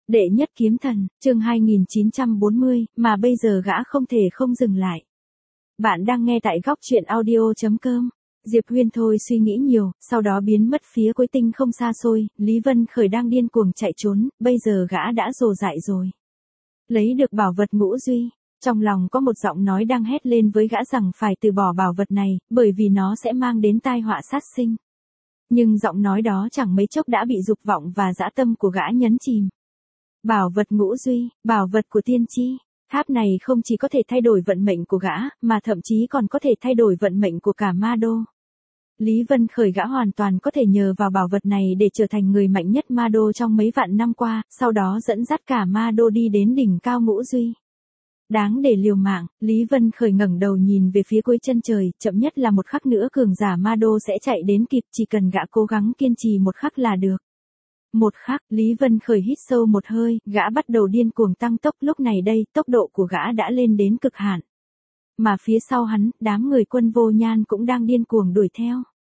Đệ nhất kiếm thần, chương 2940, mà bây giờ gã không thể không dừng lại. Bạn đang nghe tại góc truyện audio.com. Diệp Huyên thôi suy nghĩ nhiều, sau đó biến mất phía cuối tinh không xa xôi, Lý Vân Khởi đang điên cuồng chạy trốn, bây giờ gã đã rồ dại rồi. Lấy được bảo vật ngũ duy, trong lòng có một giọng nói đang hét lên với gã rằng phải từ bỏ bảo vật này, bởi vì nó sẽ mang đến tai họa sát sinh. Nhưng giọng nói đó chẳng mấy chốc đã bị dục vọng và dã tâm của gã nhấn chìm. Bảo vật ngũ duy, bảo vật của tiên tri, tháp này không chỉ có thể thay đổi vận mệnh của gã, mà thậm chí còn có thể thay đổi vận mệnh của cả Ma Đô. Lý Vân Khởi gã hoàn toàn có thể nhờ vào bảo vật này để trở thành người mạnh nhất Ma Đô trong mấy vạn năm qua, sau đó dẫn dắt cả Ma Đô đi đến đỉnh cao ngũ duy. Đáng để liều mạng, Lý Vân Khởi ngẩng đầu nhìn về phía cuối chân trời, chậm nhất là một khắc nữa cường giả Ma Đô sẽ chạy đến kịp, chỉ cần gã cố gắng kiên trì một khắc là được. Một khắc, Lý Vân Khởi hít sâu một hơi, gã bắt đầu điên cuồng tăng tốc, lúc này đây, tốc độ của gã đã lên đến cực hạn. Mà phía sau hắn, đám người Quân Vô Nhan cũng đang điên cuồng đuổi theo.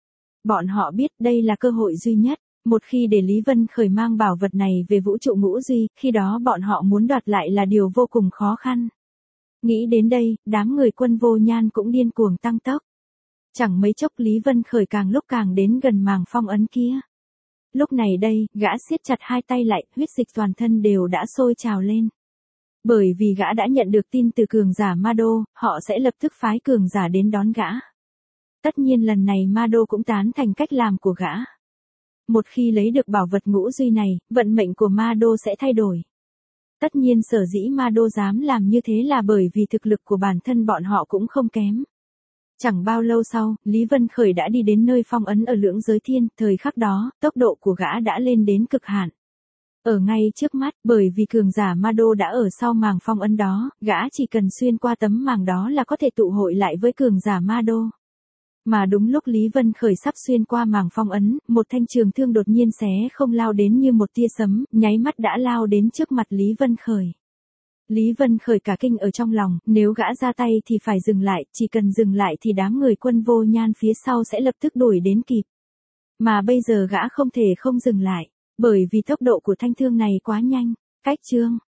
Bọn họ biết đây là cơ hội duy nhất, một khi để Lý Vân Khởi mang bảo vật này về vũ trụ ngũ duy, khi đó bọn họ muốn đoạt lại là điều vô cùng khó khăn. Nghĩ đến đây, đám người Quân Vô Nhan cũng điên cuồng tăng tốc. Chẳng mấy chốc Lý Vân Khởi càng lúc càng đến gần màng phong ấn kia. Lúc này đây, gã siết chặt hai tay lại, huyết dịch toàn thân đều đã sôi trào lên. Bởi vì gã đã nhận được tin từ cường giả Ma Đô, họ sẽ lập tức phái cường giả đến đón gã. Tất nhiên lần này Ma Đô cũng tán thành cách làm của gã. Một khi lấy được bảo vật ngũ duy này, vận mệnh của Ma Đô sẽ thay đổi. Tất nhiên sở dĩ Ma Đô dám làm như thế là bởi vì thực lực của bản thân bọn họ cũng không kém. Chẳng bao lâu sau, Lý Vân Khởi đã đi đến nơi phong ấn ở Lưỡng Giới Thiên, thời khắc đó, tốc độ của gã đã lên đến cực hạn. Ở ngay trước mắt, bởi vì cường giả Ma Đô đã ở sau màng phong ấn đó, gã chỉ cần xuyên qua tấm màng đó là có thể tụ hội lại với cường giả Ma Đô. Mà đúng lúc Lý Vân Khởi sắp xuyên qua màng phong ấn, một thanh trường thương đột nhiên xé không lao đến như một tia sấm, nháy mắt đã lao đến trước mặt Lý Vân Khởi. Lý Vân Khởi cả kinh ở trong lòng, nếu gã ra tay thì phải dừng lại, chỉ cần dừng lại thì đám người Quân Vô Nhan phía sau sẽ lập tức đuổi đến kịp. Mà bây giờ gã không thể không dừng lại, bởi vì tốc độ của thanh thương này quá nhanh. Cách chương